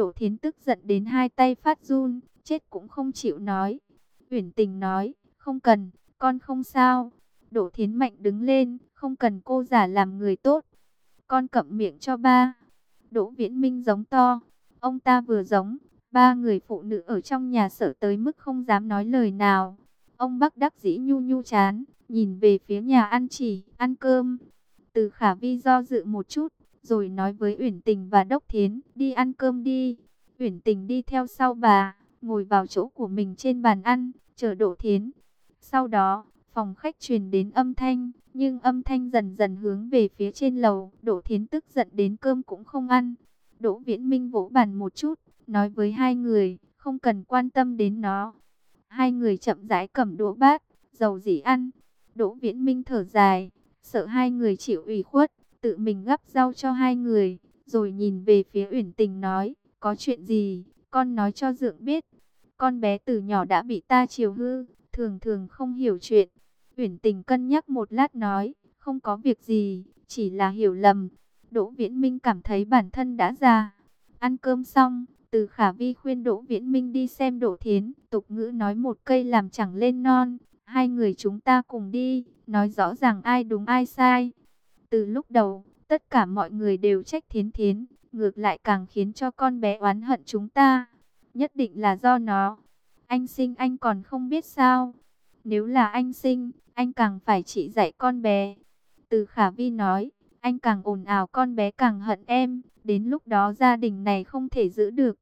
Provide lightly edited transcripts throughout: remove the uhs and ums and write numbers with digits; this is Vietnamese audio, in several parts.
Đỗ Thiến tức giận đến hai tay phát run, chết cũng không chịu nói. Uyển Tình nói, không cần, con không sao. Đỗ Thiến mạnh đứng lên, không cần cô giả làm người tốt. Con cậm miệng cho ba. Đỗ Viễn Minh giống to. Ông ta vừa giống, ba người phụ nữ ở trong nhà sợ tới mức không dám nói lời nào. Ông Bắc đắc dĩ nhu nhu chán, nhìn về phía nhà ăn chỉ, ăn cơm. Từ Khả Vi do dự một chút, rồi nói với Uyển Tình và Đốc Thiến, đi ăn cơm đi. Uyển Tình đi theo sau bà, ngồi vào chỗ của mình trên bàn ăn, chờ Đỗ Thiến. Sau đó, phòng khách truyền đến âm thanh, nhưng âm thanh dần dần hướng về phía trên lầu. Đỗ Thiến tức giận đến cơm cũng không ăn. Đỗ Viễn Minh vỗ bàn một chút, nói với hai người, không cần quan tâm đến nó. Hai người chậm rãi cầm đũa bát, dầu dĩ ăn. Đỗ Viễn Minh thở dài, sợ hai người chịu ủy khuất, tự mình gắp rau cho hai người, rồi nhìn về phía Uyển Tình nói, có chuyện gì, con nói cho Dượng biết. Con bé từ nhỏ đã bị ta chiều hư, thường thường không hiểu chuyện. Uyển Tình cân nhắc một lát nói, không có việc gì, chỉ là hiểu lầm. Đỗ Viễn Minh cảm thấy bản thân đã già. Ăn cơm xong, Từ Khả Vi khuyên Đỗ Viễn Minh đi xem Đỗ Thiến. Tục ngữ nói một cây làm chẳng lên non. Hai người chúng ta cùng đi, nói rõ ràng ai đúng ai sai. Từ lúc đầu, tất cả mọi người đều trách Thiến Thiến, ngược lại càng khiến cho con bé oán hận chúng ta. Nhất định là do nó. Anh sinh anh còn không biết sao. Nếu là anh sinh, anh càng phải chỉ dạy con bé. Từ Khả Vi nói, anh càng ồn ào con bé càng hận em. Đến lúc đó gia đình này không thể giữ được.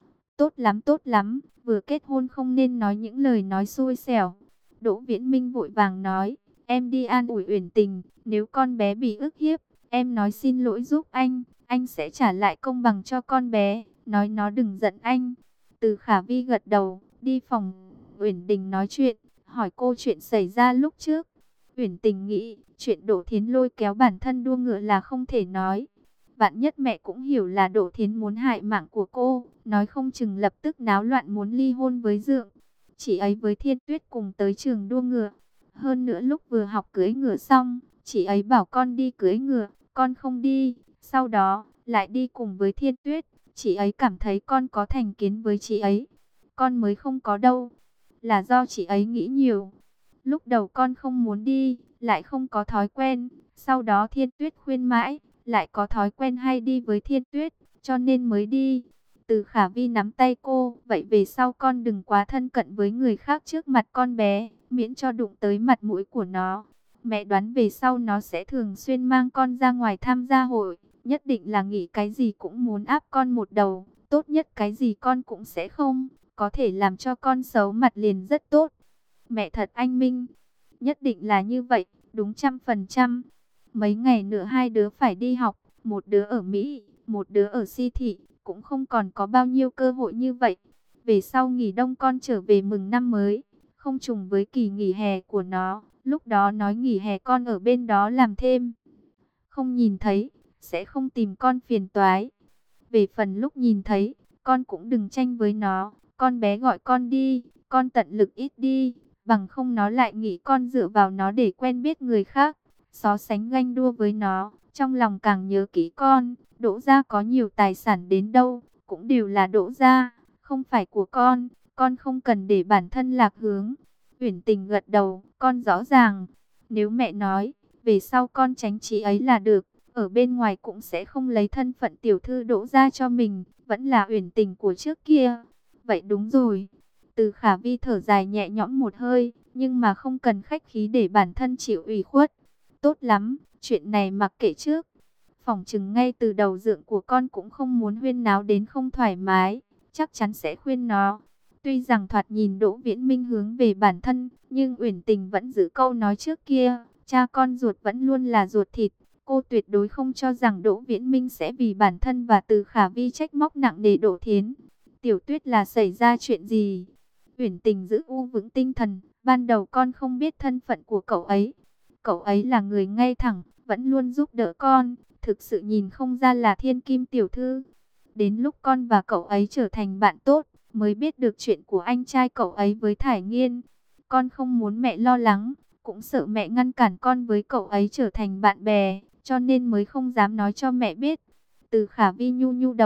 Tốt lắm, vừa kết hôn không nên nói những lời nói xui xẻo. Đỗ Viễn Minh vội vàng nói, em đi an ủi Uyển Tình, nếu con bé bị ức hiếp, em nói xin lỗi giúp anh sẽ trả lại công bằng cho con bé, nói nó đừng giận anh. Từ Khả Vi gật đầu, đi phòng Uyển Tình nói chuyện, hỏi cô chuyện xảy ra lúc trước. Uyển Tình nghĩ, chuyện Đỗ Thiến lôi kéo bản thân đua ngựa là không thể nói. Vạn nhất mẹ cũng hiểu là Đỗ Thiến muốn hại mạng của cô, nói không chừng lập tức náo loạn muốn ly hôn với Dượng. Chị ấy với Thiên Tuyết cùng tới trường đua ngựa. Hơn nữa lúc vừa học cưỡi ngựa xong, chị ấy bảo con đi cưỡi ngựa, con không đi. Sau đó, lại đi cùng với Thiên Tuyết. Chị ấy cảm thấy con có thành kiến với chị ấy. Con mới không có đâu. Là do chị ấy nghĩ nhiều. Lúc đầu con không muốn đi, lại không có thói quen. Sau đó Thiên Tuyết khuyên mãi, lại có thói quen hay đi với Thiên Tuyết, cho nên mới đi. Từ Khả Vi nắm tay cô, vậy về sau con đừng quá thân cận với người khác trước mặt con bé, miễn cho đụng tới mặt mũi của nó. Mẹ đoán về sau nó sẽ thường xuyên mang con ra ngoài tham gia hội, nhất định là nghĩ cái gì cũng muốn áp con một đầu, tốt nhất cái gì con cũng sẽ không, có thể làm cho con xấu mặt liền rất tốt. Mẹ thật anh minh, nhất định là như vậy, đúng 100%. Mấy ngày nữa hai đứa phải đi học, một đứa ở Mỹ, một đứa ở Si Thị, cũng không còn có bao nhiêu cơ hội như vậy. Về sau nghỉ đông con trở về mừng năm mới, không trùng với kỳ nghỉ hè của nó, lúc đó nói nghỉ hè con ở bên đó làm thêm. Không nhìn thấy, sẽ không tìm con phiền toái. Về phần lúc nhìn thấy, con cũng đừng tranh với nó, con bé gọi con đi, con tận lực ít đi, bằng không nó lại nghĩ con dựa vào nó để quen biết người khác, so sánh ganh đua với nó, trong lòng càng nhớ kỹ con. Đỗ gia có nhiều tài sản đến đâu, cũng đều là Đỗ gia, không phải của con không cần để bản thân lạc hướng. Uyển Tình gật đầu, con rõ ràng, nếu mẹ nói, về sau con tránh chị ấy là được, ở bên ngoài cũng sẽ không lấy thân phận tiểu thư Đỗ gia cho mình, vẫn là Uyển Tình của trước kia. Vậy đúng rồi. Từ Khả Vi thở dài nhẹ nhõm một hơi, nhưng mà không cần khách khí để bản thân chịu ủy khuất. Tốt lắm, chuyện này mặc kệ trước. Phỏng chừng ngay từ đầu Dượng của con cũng không muốn huyên náo đến không thoải mái, chắc chắn sẽ khuyên nó. Tuy rằng thoạt nhìn Đỗ Viễn Minh hướng về bản thân, nhưng Uyển Tình vẫn giữ câu nói trước kia, cha con ruột vẫn luôn là ruột thịt. Cô tuyệt đối không cho rằng Đỗ Viễn Minh sẽ vì bản thân và Từ Khả Vi trách móc nặng nề Đỗ Thiến. Tiểu Tuyết là xảy ra chuyện gì? Uyển Tình giữ vững tinh thần, ban đầu con không biết thân phận của cậu ấy. Cậu ấy là người ngay thẳng, vẫn luôn giúp đỡ con, thực sự nhìn không ra là thiên kim tiểu thư. Đến lúc con và cậu ấy trở thành bạn tốt, mới biết được chuyện của anh trai cậu ấy với Thải Nghiên. Con không muốn mẹ lo lắng, cũng sợ mẹ ngăn cản con với cậu ấy trở thành bạn bè, cho nên mới không dám nói cho mẹ biết. Từ Khả Vi nhu nhu đầu,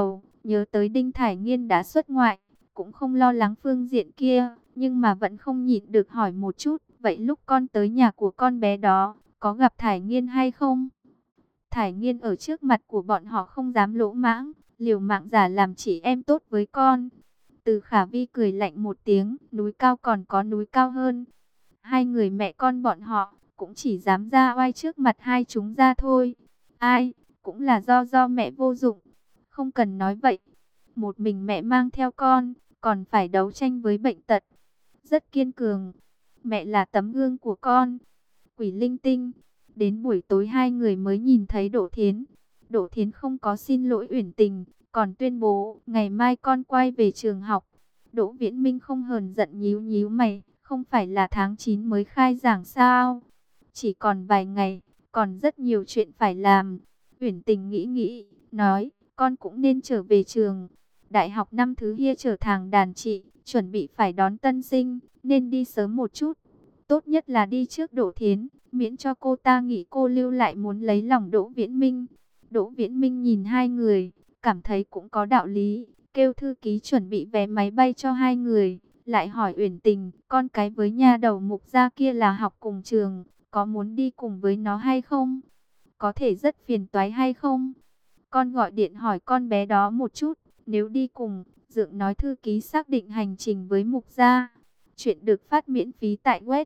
nhớ tới Đinh Thải Nghiên đã xuất ngoại, cũng không lo lắng phương diện kia, nhưng mà vẫn không nhịn được hỏi một chút, vậy lúc con tới nhà của con bé đó, có gặp Thải Nghiên hay không? Thải Nghiên ở trước mặt của bọn họ không dám lỗ mãng, liều mạng giả làm chị em tốt với con. Từ Khả Vi cười lạnh một tiếng, núi cao còn có núi cao hơn. Hai người mẹ con bọn họ cũng chỉ dám ra oai trước mặt hai chúng ra thôi. Ai, cũng là do mẹ vô dụng. Không cần nói vậy. Một mình mẹ mang theo con, còn phải đấu tranh với bệnh tật. Rất kiên cường. Mẹ là tấm gương của con. Quỷ linh tinh. Đến buổi tối hai người mới nhìn thấy Đỗ Thiến. Đỗ Thiến không có xin lỗi Uyển Tình, còn tuyên bố ngày mai con quay về trường học. Đỗ Viễn Minh không hờn giận nhíu nhíu mày, không phải là tháng 9 mới khai giảng sao? Chỉ còn vài ngày, còn rất nhiều chuyện phải làm. Uyển Tình nghĩ nghĩ, nói, con cũng nên trở về trường. Đại học năm thứ kia trở thành đàn chị, chuẩn bị phải đón tân sinh, nên đi sớm một chút. Tốt nhất là đi trước Đỗ Thiến, miễn cho cô ta nghĩ cô lưu lại muốn lấy lòng Đỗ Viễn Minh. Đỗ Viễn Minh nhìn hai người, cảm thấy cũng có đạo lý, kêu thư ký chuẩn bị vé máy bay cho hai người. Lại hỏi Uyển Tình, con cái với nha đầu Mục gia kia là học cùng trường, có muốn đi cùng với nó hay không? Có thể rất phiền toái hay không? Con gọi điện hỏi con bé đó một chút, nếu đi cùng, Dượng nói thư ký xác định hành trình với Mục gia. Chuyện được phát miễn phí tại web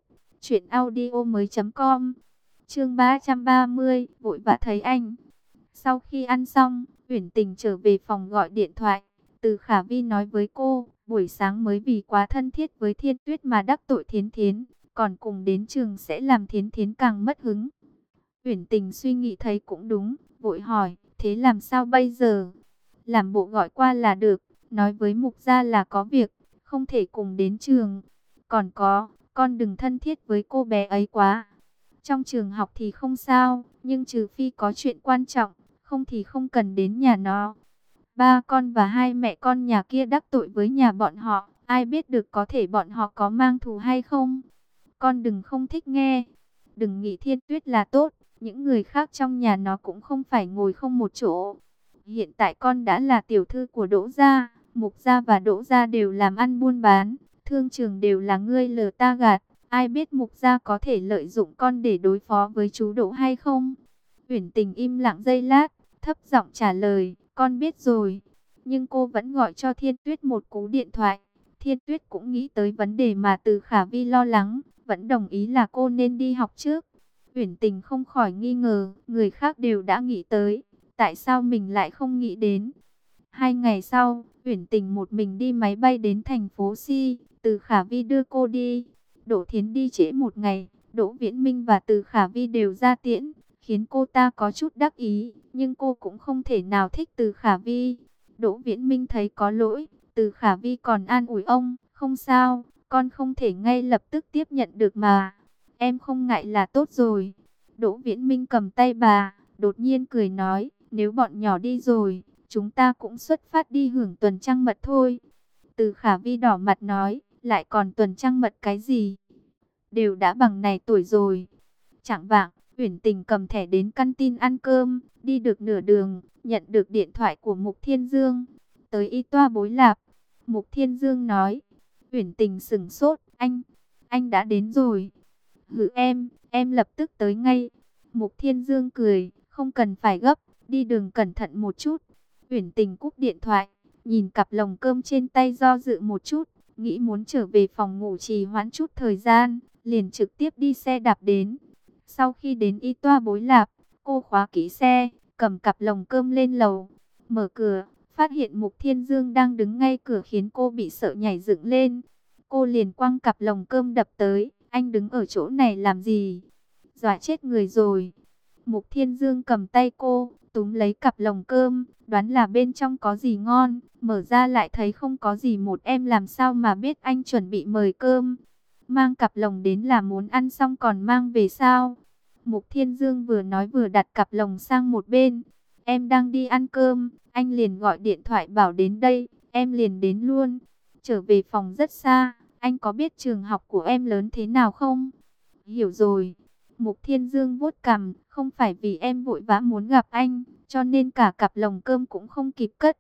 truyệnaudiomoi.com. Chương 330, vội vã thấy anh. Sau khi ăn xong, Uyển Tình trở về phòng gọi điện thoại. Từ Khả Vi nói với cô, buổi sáng mới vì quá thân thiết với Thiên Tuyết mà đắc tội Thiến Thiến, còn cùng đến trường sẽ làm Thiến Thiến càng mất hứng. Uyển Tình suy nghĩ thấy cũng đúng, vội hỏi, thế làm sao bây giờ? Làm bộ gọi qua là được, nói với Mục gia là có việc, không thể cùng đến trường. Còn có, con đừng thân thiết với cô bé ấy quá. Trong trường học thì không sao, nhưng trừ phi có chuyện quan trọng, không thì không cần đến nhà nó. Ba con và hai mẹ con nhà kia đắc tội với nhà bọn họ, ai biết được có thể bọn họ có mang thù hay không. Con đừng không thích nghe, đừng nghĩ Thiên Tuyết là tốt, những người khác trong nhà nó cũng không phải ngồi không một chỗ. Hiện tại con đã là tiểu thư của Đỗ gia, Mục gia và Đỗ gia đều làm ăn buôn bán, thương trường đều là ngươi lừa ta gạt, ai biết Mục gia có thể lợi dụng con để đối phó với chú Đỗ hay không? Uyển Tình im lặng giây lát, thấp giọng trả lời, con biết rồi. Nhưng cô vẫn gọi cho Thiên Tuyết một cú điện thoại. Thiên Tuyết cũng nghĩ tới vấn đề mà Từ Khả Vi lo lắng, vẫn đồng ý là cô nên đi học trước. Uyển Tình không khỏi nghi ngờ, người khác đều đã nghĩ tới, tại sao mình lại không nghĩ đến. 2 ngày sau, Uyển Tình một mình đi máy bay đến thành phố Si, Từ Khả Vi đưa cô đi. Đỗ Thiến đi trễ một ngày, Đỗ Viễn Minh và Từ Khả Vi đều ra tiễn, khiến cô ta có chút đắc ý, nhưng cô cũng không thể nào thích Từ Khả Vi. Đỗ Viễn Minh thấy có lỗi, Từ Khả Vi còn an ủi ông, không sao, con không thể ngay lập tức tiếp nhận được mà. Em không ngại là tốt rồi. Đỗ Viễn Minh cầm tay bà, đột nhiên cười nói, nếu bọn nhỏ đi rồi, chúng ta cũng xuất phát đi hưởng tuần trăng mật thôi. Từ Khả Vi đỏ mặt nói, lại còn tuần trăng mật cái gì? Đều đã bằng này tuổi rồi. Chạng vạng, Uyển Tình cầm thẻ đến căn tin ăn cơm, đi được nửa đường, nhận được điện thoại của Mục Thiên Dương. Tới y toa bối lạp. Mục Thiên Dương nói. Uyển Tình sững sốt, anh đã đến rồi. Hử em lập tức tới ngay. Mục Thiên Dương cười, không cần phải gấp, đi đường cẩn thận một chút. Uyển Tình cúp điện thoại, nhìn cặp lồng cơm trên tay do dự một chút, nghĩ muốn trở về phòng ngủ trì hoãn chút thời gian, liền trực tiếp đi xe đạp đến. Sau khi đến y toa bối lạp, cô khóa kỹ xe, cầm cặp lồng cơm lên lầu, mở cửa, phát hiện Mục Thiên Dương đang đứng ngay cửa khiến cô bị sợ nhảy dựng lên. Cô liền quăng cặp lồng cơm đập tới, anh đứng ở chỗ này làm gì? Dọa chết người rồi. Mục Thiên Dương cầm tay cô, túm lấy cặp lồng cơm, đoán là bên trong có gì ngon, mở ra lại thấy không có gì. Một em làm sao mà biết anh chuẩn bị mời cơm? Mang cặp lồng đến là muốn ăn xong còn mang về sao? Mục Thiên Dương vừa nói vừa đặt cặp lồng sang một bên. Em đang đi ăn cơm, anh liền gọi điện thoại bảo đến đây, em liền đến luôn. Trở về phòng rất xa, anh có biết trường học của em lớn thế nào không? Hiểu rồi. Mục Thiên Dương vuốt cằm, không phải vì em vội vã muốn gặp anh, cho nên cả cặp lồng cơm cũng không kịp cất.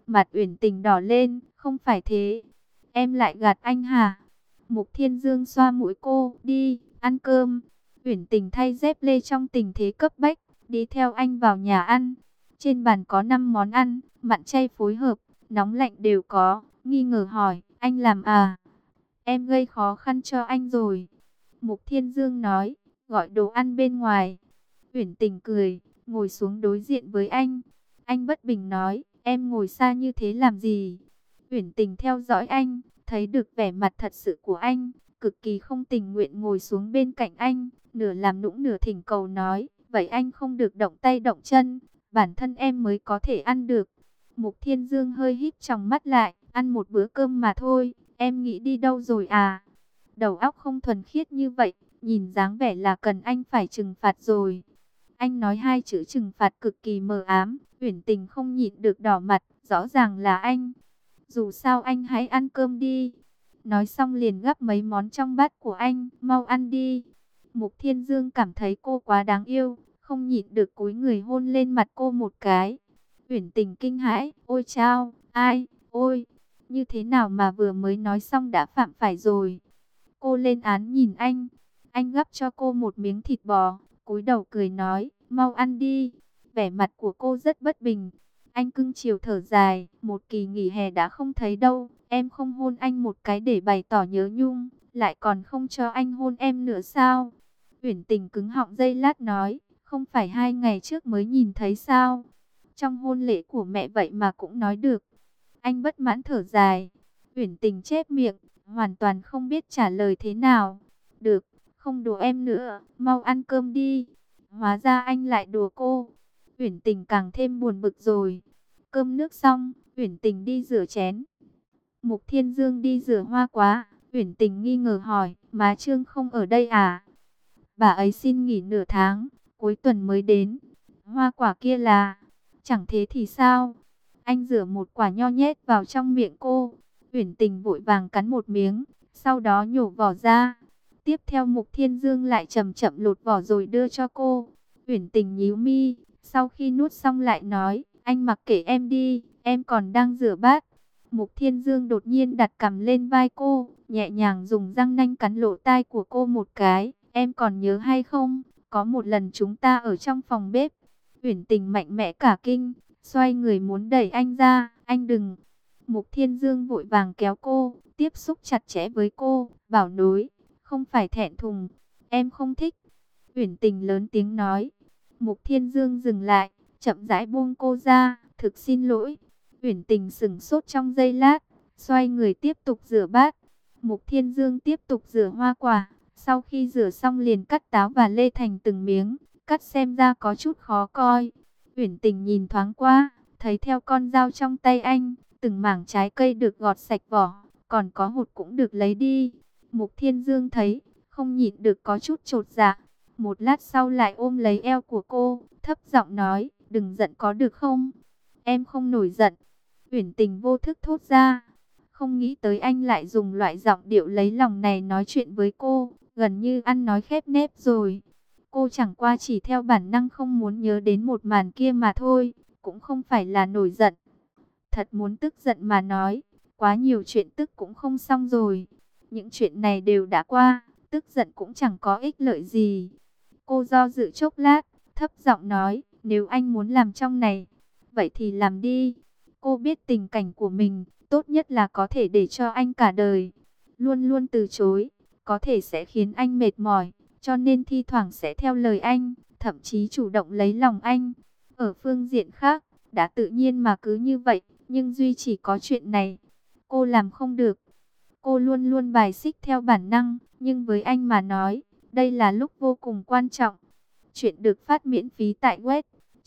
Mặt Uyển Tình đỏ lên, không phải thế. Em lại gạt anh hả? Mục Thiên Dương xoa mũi cô, đi, ăn cơm. Uyển Tình thay dép lê trong tình thế cấp bách, đi theo anh vào nhà ăn. Trên bàn có 5 món ăn, mặn chay phối hợp, nóng lạnh đều có. Nghi ngờ hỏi, anh làm à? Em gây khó khăn cho anh rồi. Mục Thiên Dương nói, gọi đồ ăn bên ngoài. Uyển Tình cười, ngồi xuống đối diện với anh. Anh bất bình nói, em ngồi xa như thế làm gì? Uyển Tình theo dõi anh, thấy được vẻ mặt thật sự của anh, cực kỳ không tình nguyện ngồi xuống bên cạnh anh, nửa làm nũng nửa thỉnh cầu nói, vậy anh không được động tay động chân, bản thân em mới có thể ăn được. Mục Thiên Dương hơi híp tròng mắt lại, ăn một bữa cơm mà thôi, em nghĩ đi đâu rồi à? Đầu óc không thuần khiết như vậy, nhìn dáng vẻ là cần anh phải trừng phạt rồi. Anh nói hai chữ trừng phạt cực kỳ mờ ám, Uyển Tình không nhịn được đỏ mặt, rõ ràng là anh. Dù sao anh hãy ăn cơm đi. Nói xong liền gắp mấy món trong bát của anh, mau ăn đi. Mục Thiên Dương cảm thấy cô quá đáng yêu, không nhịn được cúi người hôn lên mặt cô một cái. Uyển Tình kinh hãi, ôi chao, ai, ôi, như thế nào mà vừa mới nói xong đã phạm phải rồi. Cô lên án nhìn anh gắp cho cô một miếng thịt bò, cúi đầu cười nói, mau ăn đi. Vẻ mặt của cô rất bất bình. Anh cưng chiều thở dài, một kỳ nghỉ hè đã không thấy đâu, em không hôn anh một cái để bày tỏ nhớ nhung, lại còn không cho anh hôn em nữa sao? Uyển Tình cứng họng giây lát nói, không phải 2 ngày trước mới nhìn thấy sao? Trong hôn lễ của mẹ vậy mà cũng nói được. Anh bất mãn thở dài. Uyển Tình chép miệng, hoàn toàn không biết trả lời thế nào. Được, không đùa em nữa, mau ăn cơm đi. Hóa ra anh lại đùa cô. Uyển Tình càng thêm buồn bực rồi. Cơm nước xong, Uyển Tình đi rửa chén. Mục Thiên Dương đi rửa hoa quá. Uyển Tình nghi ngờ hỏi, má Trương không ở đây à? Bà ấy xin nghỉ nửa tháng, cuối tuần mới đến. Hoa quả kia là... Chẳng thế thì sao? Anh rửa một quả nho nhét vào trong miệng cô. Uyển Tình vội vàng cắn một miếng, sau đó nhổ vỏ ra. Tiếp theo Mục Thiên Dương lại chậm chậm lột vỏ rồi đưa cho cô. Uyển Tình nhíu mi, sau khi nuốt xong lại nói, anh mặc kệ em đi, em còn đang rửa bát. Mục Thiên Dương đột nhiên đặt cằm lên vai cô, nhẹ nhàng dùng răng nanh cắn lỗ tai của cô một cái. Em còn nhớ hay không? Có một lần chúng ta ở trong phòng bếp. Uyển Tình mạnh mẽ cả kinh, xoay người muốn đẩy anh ra, anh đừng. Mục Thiên Dương vội vàng kéo cô, tiếp xúc chặt chẽ với cô, bảo nối, không phải thẹn thùng, em không thích. Uyển Tình lớn tiếng nói. Mục Thiên Dương dừng lại, chậm rãi buông cô ra, thực xin lỗi. Uyển Tình sững sốt trong giây lát, xoay người tiếp tục rửa bát. Mục Thiên Dương tiếp tục rửa hoa quả, sau khi rửa xong liền cắt táo và lê thành từng miếng, cắt xem ra có chút khó coi. Uyển Tình nhìn thoáng qua, thấy theo con dao trong tay anh, từng mảng trái cây được gọt sạch vỏ, còn có hột cũng được lấy đi. Mục Thiên Dương thấy, không nhịn được có chút chột dạ. Một lát sau lại ôm lấy eo của cô, thấp giọng nói, đừng giận có được không? Em không nổi giận. Uyển Tình vô thức thốt ra. Không nghĩ tới anh lại dùng loại giọng điệu lấy lòng này nói chuyện với cô, gần như ăn nói khép nép rồi. Cô chẳng qua chỉ theo bản năng không muốn nhớ đến một màn kia mà thôi, cũng không phải là nổi giận. Thật muốn tức giận mà nói, quá nhiều chuyện tức cũng không xong rồi. Những chuyện này đều đã qua, tức giận cũng chẳng có ích lợi gì. Cô do dự chốc lát, thấp giọng nói, nếu anh muốn làm trong này, vậy thì làm đi. Cô biết tình cảnh của mình, tốt nhất là có thể để cho anh cả đời. Luôn luôn từ chối, có thể sẽ khiến anh mệt mỏi, cho nên thi thoảng sẽ theo lời anh, thậm chí chủ động lấy lòng anh. Ở phương diện khác, đã tự nhiên mà cứ như vậy, nhưng duy chỉ có chuyện này, cô làm không được. Cô luôn luôn bài xích theo bản năng, nhưng với anh mà nói, đây là lúc vô cùng quan trọng. Chuyện được phát miễn phí tại web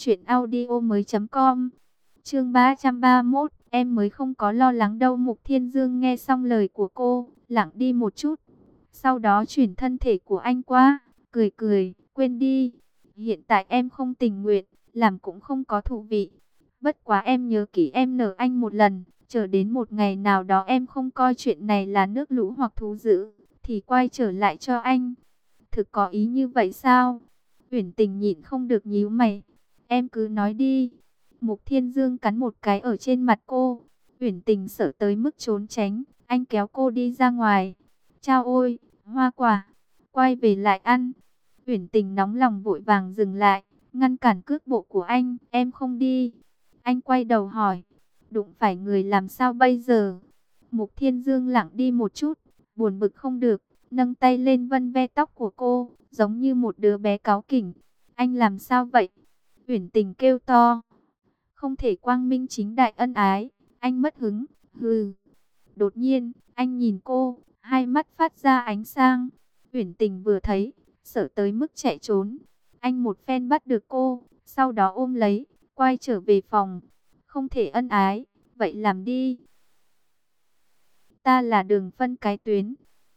truyệnaudiomoi.com. Chương 331, em mới không có lo lắng đâu. Mục Thiên Dương nghe xong lời của cô, lặng đi một chút. Sau đó chuyển thân thể của anh qua, cười cười, quên đi. Hiện tại em không tình nguyện, làm cũng không có thú vị. Bất quá em nhớ kỹ em nợ anh một lần, chờ đến một ngày nào đó em không coi chuyện này là nước lũ hoặc thú dữ, thì quay trở lại cho anh. Thực có ý như vậy sao? Uyển Tình nhịn không được nhíu mày. Em cứ nói đi. Mục Thiên Dương cắn một cái ở trên mặt cô. Uyển Tình sợ tới mức trốn tránh, anh kéo cô đi ra ngoài. Chao ôi, hoa quả, quay về lại ăn. Uyển Tình nóng lòng vội vàng dừng lại, ngăn cản cước bộ của anh. Em không đi. Anh quay đầu hỏi, đụng phải người làm sao bây giờ? Mục Thiên Dương lặng đi một chút, buồn bực không được, nâng tay lên vân ve tóc của cô, giống như một đứa bé cáu kỉnh. Anh làm sao vậy? Uyển Tình kêu to. Không thể quang minh chính đại ân ái. Anh mất hứng. Hừ. Đột nhiên, anh nhìn cô, hai mắt phát ra ánh sáng. Uyển Tình vừa thấy, sợ tới mức chạy trốn. Anh một phen bắt được cô, sau đó ôm lấy, quay trở về phòng. Không thể ân ái, vậy làm đi. Ta là đường phân cái tuyến.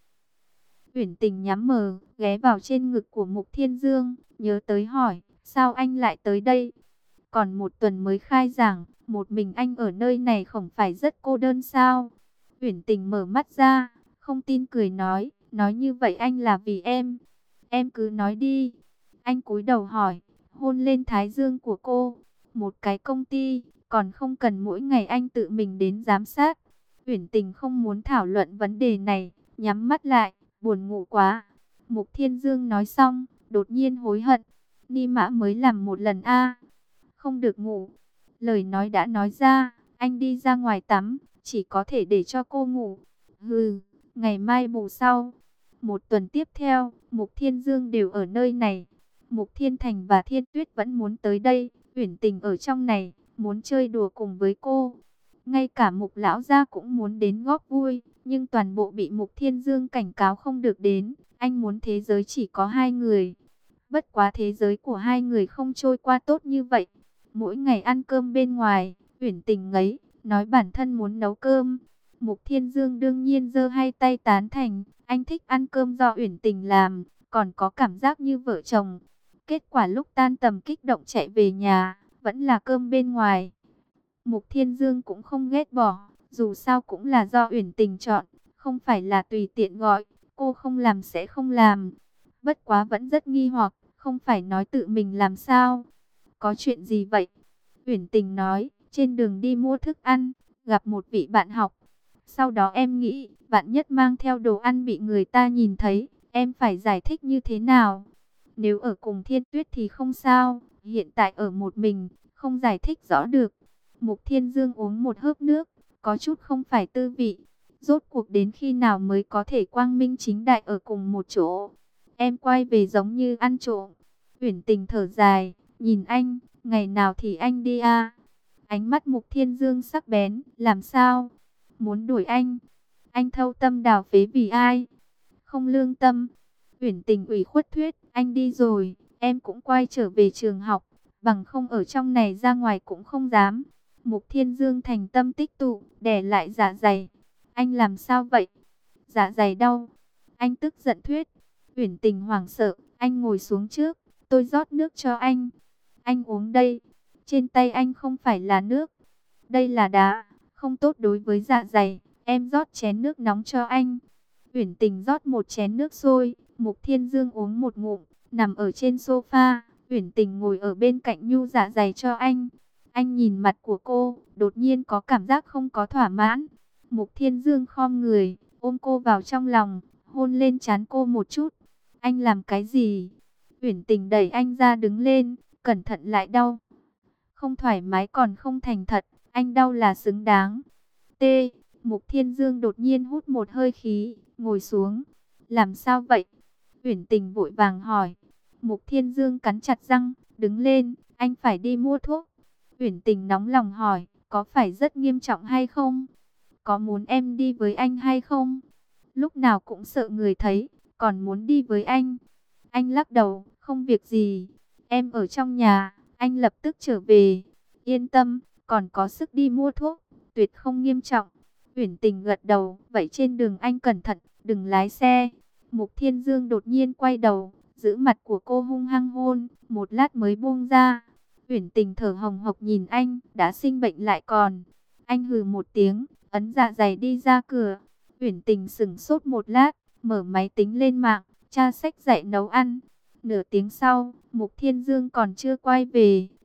Uyển Tình nhắm mờ, ghé vào trên ngực của Mục Thiên Dương, nhớ tới hỏi, sao anh lại tới đây? Còn một tuần mới khai giảng, một mình anh ở nơi này không phải rất cô đơn sao? Uyển Tình mở mắt ra, không tin cười nói như vậy anh là vì em. Em cứ nói đi. Anh cúi đầu hỏi, hôn lên thái dương của cô. Một cái công ty, còn không cần mỗi ngày anh tự mình đến giám sát. Uyển Tình không muốn thảo luận vấn đề này, nhắm mắt lại, buồn ngủ quá. Mục Thiên Dương nói xong, đột nhiên hối hận. Ni mã mới làm một lần a, không được ngủ. Lời nói đã nói ra, anh đi ra ngoài tắm, chỉ có thể để cho cô ngủ. Hừ, ngày mai bù sau. Một tuần tiếp theo, Mục Thiên Dương đều ở nơi này. Mục Thiên Thành và Thiên Tuyết vẫn muốn tới đây. Uyển Tình ở trong này, muốn chơi đùa cùng với cô. Ngay cả Mục Lão gia cũng muốn đến góp vui, nhưng toàn bộ bị Mục Thiên Dương cảnh cáo không được đến. Anh muốn thế giới chỉ có hai người. Bất quá thế giới của hai người không trôi qua tốt như vậy. Mỗi ngày ăn cơm bên ngoài, Uyển Tình ngấy, nói bản thân muốn nấu cơm. Mục Thiên Dương đương nhiên giơ hai tay tán thành, anh thích ăn cơm do Uyển Tình làm, còn có cảm giác như vợ chồng. Kết quả lúc tan tầm kích động chạy về nhà, vẫn là cơm bên ngoài. Mục Thiên Dương cũng không ghét bỏ, dù sao cũng là do Uyển Tình chọn, không phải là tùy tiện gọi, cô không làm sẽ không làm. Bất quá vẫn rất nghi hoặc, không phải nói tự mình làm sao? Có chuyện gì vậy? Uyển Tình nói, trên đường đi mua thức ăn, gặp một vị bạn học. Sau đó em nghĩ, bạn nhất mang theo đồ ăn bị người ta nhìn thấy, em phải giải thích như thế nào? Nếu ở cùng Thiên Tuyết thì không sao, hiện tại ở một mình, không giải thích rõ được. Mục Thiên Dương uống một hớp nước, có chút không phải tư vị. Rốt cuộc đến khi nào mới có thể quang minh chính đại ở cùng một chỗ? Em quay về giống như ăn trộm. Uyển Tình thở dài, nhìn anh, ngày nào thì anh đi à? Ánh mắt Mục Thiên Dương sắc bén, làm sao? Muốn đuổi anh? Anh thâu tâm đào phế vì ai? Không lương tâm. Uyển Tình ủy khuất thuyết, anh đi rồi, em cũng quay trở về trường học, bằng không ở trong này ra ngoài cũng không dám. Mục Thiên Dương thành tâm tích tụ, đè lại dạ dày. Anh làm sao vậy? Dạ dày đau. Anh tức giận thuyết. Uyển Tình hoảng sợ, anh ngồi xuống trước, tôi rót nước cho anh. Anh uống đây. Trên tay anh không phải là nước, đây là đá, không tốt đối với dạ dày. Em rót chén nước nóng cho anh. Uyển Tình rót một chén nước sôi, Mục Thiên Dương uống một ngụm, nằm ở trên sofa. Uyển Tình ngồi ở bên cạnh nhu dạ dày cho anh. Anh nhìn mặt của cô, đột nhiên có cảm giác không có thỏa mãn. Mục Thiên Dương khom người, ôm cô vào trong lòng, hôn lên trán cô một chút. Anh làm cái gì? Uyển Tình đẩy anh ra đứng lên, cẩn thận lại đau. Không thoải mái còn không thành thật, anh đau là xứng đáng. T. Mục Thiên Dương đột nhiên hút một hơi khí, ngồi xuống. Làm sao vậy? Uyển Tình vội vàng hỏi. Mục Thiên Dương cắn chặt răng, đứng lên, anh phải đi mua thuốc. Uyển Tình nóng lòng hỏi, có phải rất nghiêm trọng hay không? Có muốn em đi với anh hay không? Lúc nào cũng sợ người thấy, còn muốn đi với anh. Anh lắc đầu, không việc gì. Em ở trong nhà, anh lập tức trở về. Yên tâm, còn có sức đi mua thuốc, tuyệt không nghiêm trọng. Uyển Tình gật đầu, vậy trên đường anh cẩn thận, đừng lái xe. Mục Thiên Dương đột nhiên quay đầu, giữ mặt của cô hung hăng hôn, một lát mới buông ra. Uyển Tình thở hồng hộc nhìn anh, đã sinh bệnh lại còn. Anh hừ một tiếng, ấn dạ dày đi ra cửa. Uyển Tình sững sốt một lát, mở máy tính lên mạng, tra sách dạy nấu ăn. Nửa tiếng sau, Mục Thiên Dương còn chưa quay về,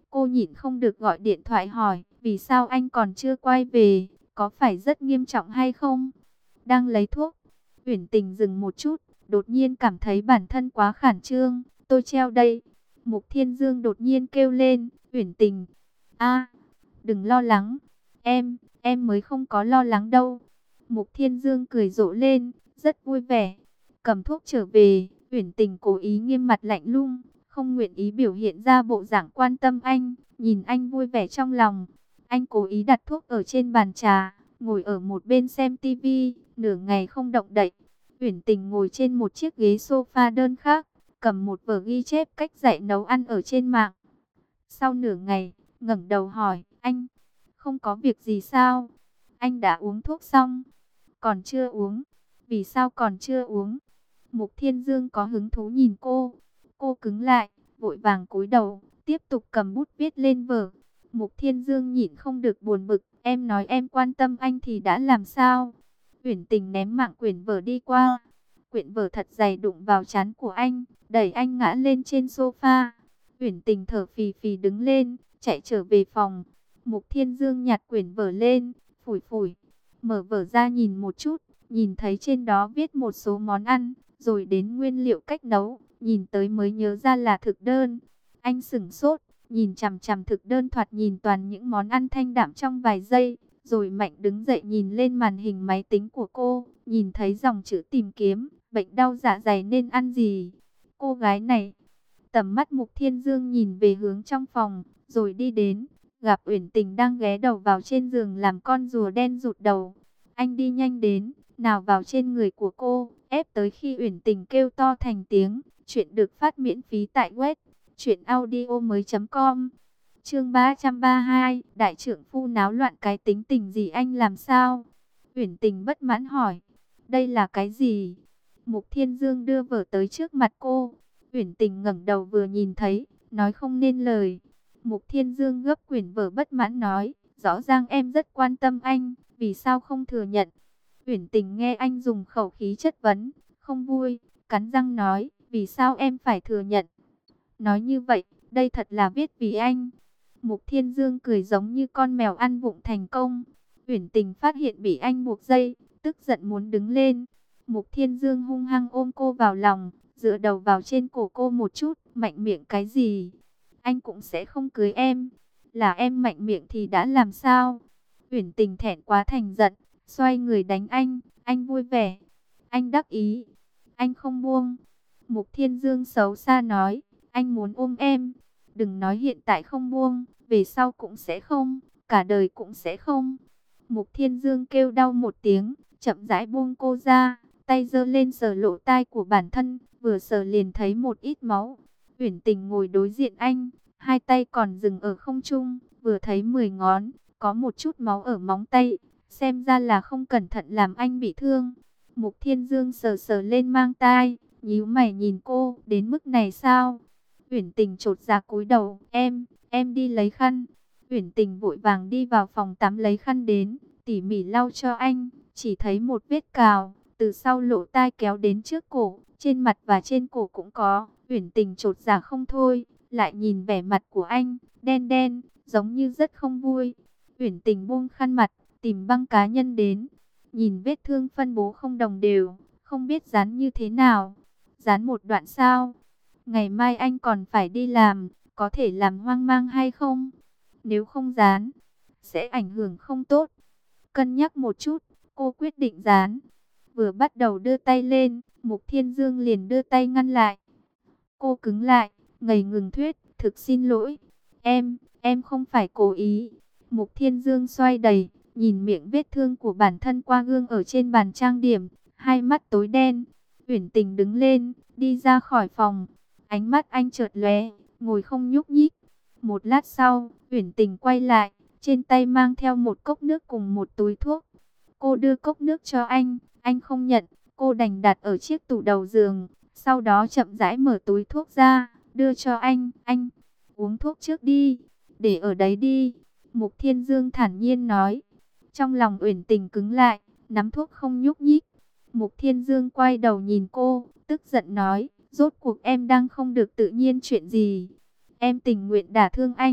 Cô nhịn không được gọi điện thoại hỏi, vì sao anh còn chưa quay về, có phải rất nghiêm trọng hay không? Đang lấy thuốc. Uyển Tình dừng một chút, đột nhiên cảm thấy bản thân quá khẩn trương. Tôi treo đây. Mục Thiên Dương đột nhiên kêu lên, Uyển Tình. A, đừng lo lắng. Em mới không có lo lắng đâu. Mục Thiên Dương cười rộ lên, rất vui vẻ. Cầm thuốc trở về, Uyển Tình cố ý nghiêm mặt lạnh lùng, không nguyện ý biểu hiện ra bộ dạng quan tâm anh, nhìn anh vui vẻ trong lòng. Anh cố ý đặt thuốc ở trên bàn trà, ngồi ở một bên xem tivi, nửa ngày không động đậy. Uyển Tình ngồi trên một chiếc ghế sofa đơn khác, cầm một vở ghi chép cách dạy nấu ăn ở trên mạng. Sau nửa ngày, ngẩng đầu hỏi, anh, không có việc gì sao? Anh đã uống thuốc xong? Còn chưa uống. Vì sao còn chưa uống? Mục Thiên Dương có hứng thú nhìn cô. Cô cứng lại, vội vàng cúi đầu, tiếp tục cầm bút viết lên vở. Mục Thiên Dương nhịn không được buồn bực, em nói em quan tâm anh thì đã làm sao? Uyển Tình ném mạng quyển vở đi qua. Quyển vở thật dày đụng vào trán của anh, đẩy anh ngã lên trên sofa. Uyển Tình thở phì phì đứng lên, chạy trở về phòng. Mục Thiên Dương nhặt quyển vở lên, phủi phủi, mở vở ra nhìn một chút, nhìn thấy trên đó viết một số món ăn, rồi đến nguyên liệu cách nấu, nhìn tới mới nhớ ra là thực đơn. Anh sửng sốt, nhìn chằm chằm thực đơn thoạt nhìn toàn những món ăn thanh đạm trong vài giây, rồi mạnh đứng dậy nhìn lên màn hình máy tính của cô, nhìn thấy dòng chữ tìm kiếm, bệnh đau dạ dày nên ăn gì. Cô gái này, tầm mắt Mục Thiên Dương nhìn về hướng trong phòng, rồi đi đến, gặp Uyển Tình đang ghé đầu vào trên giường làm con rùa đen rụt đầu. Anh đi nhanh đến, nào vào trên người của cô, ép tới khi Uyển Tình kêu to thành tiếng. Chuyện được phát miễn phí tại web truyệnaudiomoi.com. Chương 332, đại trưởng phu náo loạn cái tính tình gì anh làm sao? Uyển Tình bất mãn hỏi, đây là cái gì? Mục Thiên Dương đưa vở tới trước mặt cô. Uyển Tình ngẩng đầu vừa nhìn thấy, nói không nên lời. Mục Thiên Dương gấp quyển vở bất mãn nói, rõ ràng em rất quan tâm anh, vì sao không thừa nhận? Uyển Tình nghe anh dùng khẩu khí chất vấn, không vui, cắn răng nói, vì sao em phải thừa nhận? Nói như vậy, đây thật là viết vì anh. Mục Thiên Dương cười giống như con mèo ăn vụng thành công. Uyển Tình phát hiện bị anh buộc dây, tức giận muốn đứng lên. Mục Thiên Dương hung hăng ôm cô vào lòng, dựa đầu vào trên cổ cô một chút, mạnh miệng cái gì? Anh cũng sẽ không cưới em. Là em mạnh miệng thì đã làm sao? Uyển Tình thẹn quá thành giận, xoay người đánh anh vui vẻ, anh đắc ý, anh không buông. Mục Thiên Dương xấu xa nói, anh muốn ôm em, đừng nói hiện tại không buông, về sau cũng sẽ không, cả đời cũng sẽ không. Mục Thiên Dương kêu đau một tiếng, chậm rãi buông cô ra, tay giơ lên sờ lỗ tai của bản thân, vừa sờ liền thấy một ít máu. Uyển Tình ngồi đối diện anh, hai tay còn dừng ở không trung, vừa thấy 10 ngón, có một chút máu ở móng tay, xem ra là không cẩn thận làm anh bị thương. Mục Thiên Dương sờ sờ lên mang tai, nhíu mày nhìn cô, đến mức này sao? Uyển Tình chột dạ cúi đầu, em đi lấy khăn. Uyển Tình vội vàng đi vào phòng tắm lấy khăn đến, tỉ mỉ lau cho anh, chỉ thấy một vết cào, từ sau lỗ tai kéo đến trước cổ, trên mặt và trên cổ cũng có. Uyển Tình chột dạ không thôi, lại nhìn vẻ mặt của anh, đen đen, giống như rất không vui. Uyển Tình buông khăn mặt, tìm băng cá nhân đến, nhìn vết thương phân bố không đồng đều, không biết dán như thế nào. Dán một đoạn sao? Ngày mai anh còn phải đi làm, có thể làm hoang mang hay không? Nếu không dán, sẽ ảnh hưởng không tốt. Cân nhắc một chút, cô quyết định dán. Vừa bắt đầu đưa tay lên, Mục Thiên Dương liền đưa tay ngăn lại. Cô cứng lại, ngây ngừng thuyết, thực xin lỗi. Em không phải cố ý. Mục Thiên Dương xoay đầy, nhìn miệng vết thương của bản thân qua gương ở trên bàn trang điểm, hai mắt tối đen. Uyển Tình đứng lên, đi ra khỏi phòng. Ánh mắt anh chợt lóe, ngồi không nhúc nhích. Một lát sau, Uyển Tình quay lại, trên tay mang theo một cốc nước cùng một túi thuốc. Cô đưa cốc nước cho anh không nhận, cô đành đặt ở chiếc tủ đầu giường. Sau đó chậm rãi mở túi thuốc ra, đưa cho anh uống thuốc trước đi, để ở đấy đi. Mục Thiên Dương thản nhiên nói. Trong lòng Uyển Tình cứng lại, nắm thuốc không nhúc nhích. Mục Thiên Dương quay đầu nhìn cô, tức giận nói, rốt cuộc em đang không được tự nhiên chuyện gì? Em tình nguyện đả thương anh,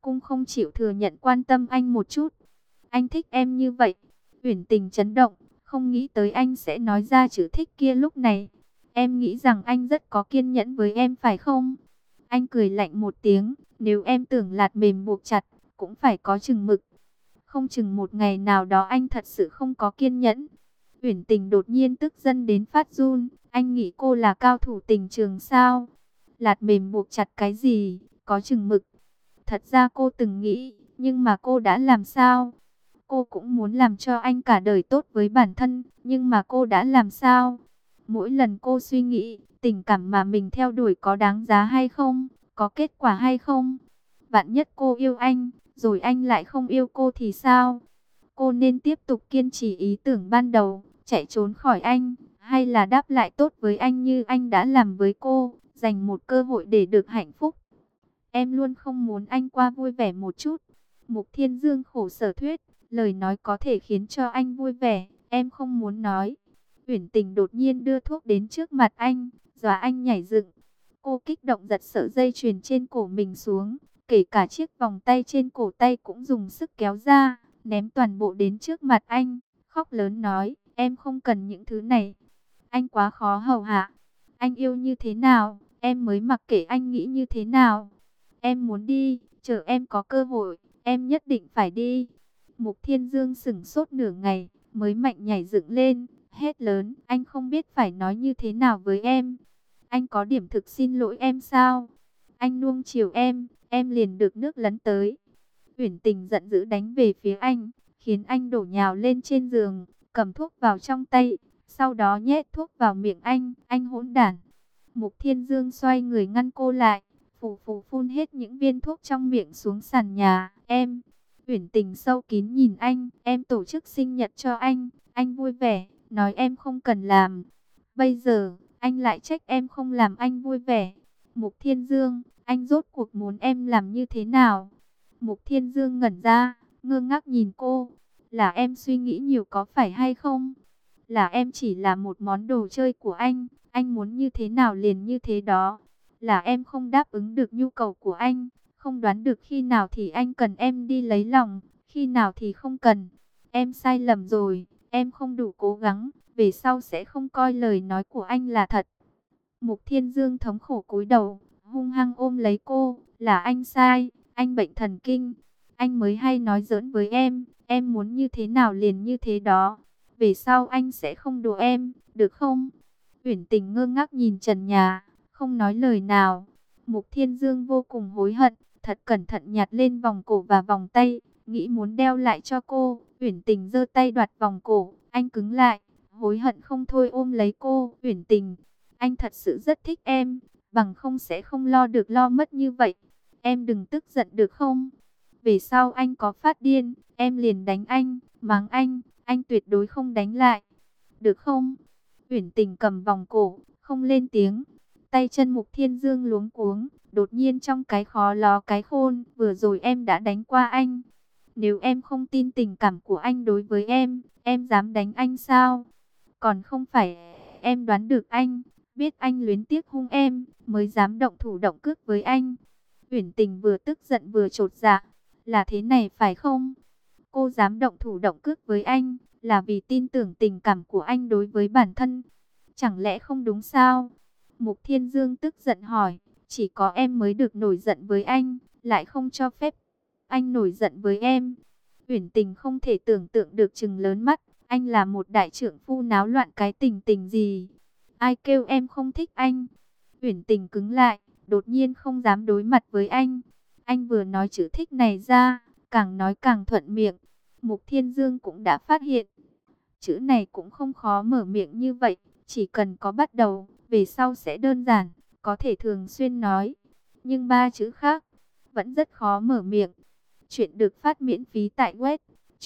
Cung không chịu thừa nhận quan tâm anh một chút. Anh thích em như vậy. Uyển Tình chấn động, không nghĩ tới anh sẽ nói ra chữ thích kia lúc này. Em nghĩ rằng anh rất có kiên nhẫn với em phải không? Anh cười lạnh một tiếng, nếu em tưởng lạt mềm buộc chặt, cũng phải có chừng mực. Không chừng một ngày nào đó anh thật sự không có kiên nhẫn. Uyển Tình đột nhiên tức giận đến phát run, anh nghĩ cô là cao thủ tình trường sao? Lạt mềm buộc chặt cái gì, có chừng mực. Thật ra cô từng nghĩ, nhưng mà cô đã làm sao? Cô cũng muốn làm cho anh cả đời tốt với bản thân, nhưng mà cô đã làm sao? Mỗi lần cô suy nghĩ, tình cảm mà mình theo đuổi có đáng giá hay không? Có kết quả hay không? Vạn nhất cô yêu anh, rồi anh lại không yêu cô thì sao? Cô nên tiếp tục kiên trì ý tưởng ban đầu, chạy trốn khỏi anh, hay là đáp lại tốt với anh như anh đã làm với cô, dành một cơ hội để được hạnh phúc? Em luôn không muốn anh qua vui vẻ một chút. Mục Thiên Dương khổ sở thuyết, lời nói có thể khiến cho anh vui vẻ, em không muốn nói. Uyển Tình đột nhiên đưa thuốc đến trước mặt anh, dọa anh nhảy dựng. Cô kích động giật sợi dây chuyền trên cổ mình xuống, kể cả chiếc vòng tay trên cổ tay cũng dùng sức kéo ra, ném toàn bộ đến trước mặt anh, khóc lớn nói, em không cần những thứ này. Anh quá khó hầu hạ. Anh yêu như thế nào, em mới mặc kệ anh nghĩ như thế nào. Em muốn đi, chờ em có cơ hội, em nhất định phải đi. Mục Thiên Dương sững sốt nửa ngày, mới mạnh nhảy dựng lên, hét lớn, anh không biết phải nói như thế nào với em. Anh có điểm thực xin lỗi em sao? Anh nuông chiều em liền được nước lấn tới. Uyển Tình giận dữ đánh về phía anh, khiến anh đổ nhào lên trên giường, cầm thuốc vào trong tay, sau đó nhét thuốc vào miệng anh hỗn đản. Mục Thiên Dương xoay người ngăn cô lại, phù phù phun hết những viên thuốc trong miệng xuống sàn nhà. Em, Uyển Tình sâu kín nhìn anh, em tổ chức sinh nhật cho anh vui vẻ, nói em không cần làm. Bây giờ, anh lại trách em không làm anh vui vẻ. Mục Thiên Dương, anh rốt cuộc muốn em làm như thế nào? Mục Thiên Dương ngẩn ra, ngơ ngác nhìn cô. Là em suy nghĩ nhiều có phải hay không? Là em chỉ là một món đồ chơi của anh muốn như thế nào liền như thế đó. Là em không đáp ứng được nhu cầu của anh, không đoán được khi nào thì anh cần em đi lấy lòng, khi nào thì không cần. Em sai lầm rồi, em không đủ cố gắng, về sau sẽ không coi lời nói của anh là thật. Mục Thiên Dương thống khổ cúi đầu, hung hăng ôm lấy cô, là anh sai, anh bệnh thần kinh. Anh mới hay nói giỡn với em muốn như thế nào liền như thế đó. Về sau anh sẽ không đùa em, được không? Uyển Tình ngơ ngác nhìn trần nhà, không nói lời nào. Mục Thiên Dương vô cùng hối hận, thật cẩn thận nhặt lên vòng cổ và vòng tay, nghĩ muốn đeo lại cho cô. Uyển Tình giơ tay đoạt vòng cổ, anh cứng lại, hối hận không thôi ôm lấy cô. Uyển Tình, anh thật sự rất thích em, bằng không sẽ không lo được lo mất như vậy. Em đừng tức giận được không? Về sau anh có phát điên, em liền đánh anh, mắng anh tuyệt đối không đánh lại. Được không? Uyển Tình cầm vòng cổ, không lên tiếng. Tay chân Mục Thiên Dương luống cuống, đột nhiên trong cái khó ló cái khôn, vừa rồi em đã đánh qua anh. Nếu em không tin tình cảm của anh đối với em dám đánh anh sao? Còn không phải em đoán được anh, biết anh luyến tiếc hung em, mới dám động thủ động cước với anh. Uyển Tình vừa tức giận vừa chột dạ, là thế này phải không? Cô dám động thủ động cước với anh, là vì tin tưởng tình cảm của anh đối với bản thân. Chẳng lẽ không đúng sao? Mục Thiên Dương tức giận hỏi, chỉ có em mới được nổi giận với anh, lại không cho phép anh nổi giận với em. Uyển Tình không thể tưởng tượng được trừng lớn mắt, anh là một đại trưởng phu náo loạn cái tình tình gì? Ai kêu em không thích anh? Uyển Tình cứng lại, đột nhiên không dám đối mặt với anh. Anh vừa nói chữ thích này ra, càng nói càng thuận miệng. Mục Thiên Dương cũng đã phát hiện, chữ này cũng không khó mở miệng như vậy, chỉ cần có bắt đầu, về sau sẽ đơn giản, có thể thường xuyên nói. Nhưng ba chữ khác, vẫn rất khó mở miệng. Chuyện được phát miễn phí tại web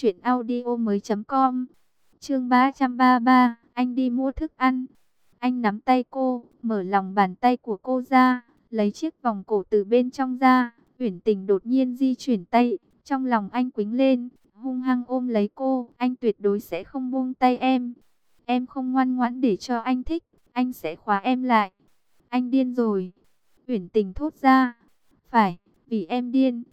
truyệnaudiomoi.com. Chương 333, anh đi mua thức ăn. Anh nắm tay cô, mở lòng bàn tay của cô ra, lấy chiếc vòng cổ từ bên trong ra. Uyển Tình đột nhiên di chuyển tay, trong lòng anh quýnh lên, hung hăng ôm lấy cô. Anh tuyệt đối sẽ không buông tay em. Em không ngoan ngoãn để cho anh thích, anh sẽ khóa em lại. Anh điên rồi. Uyển Tình thốt ra. Phải, vì em điên.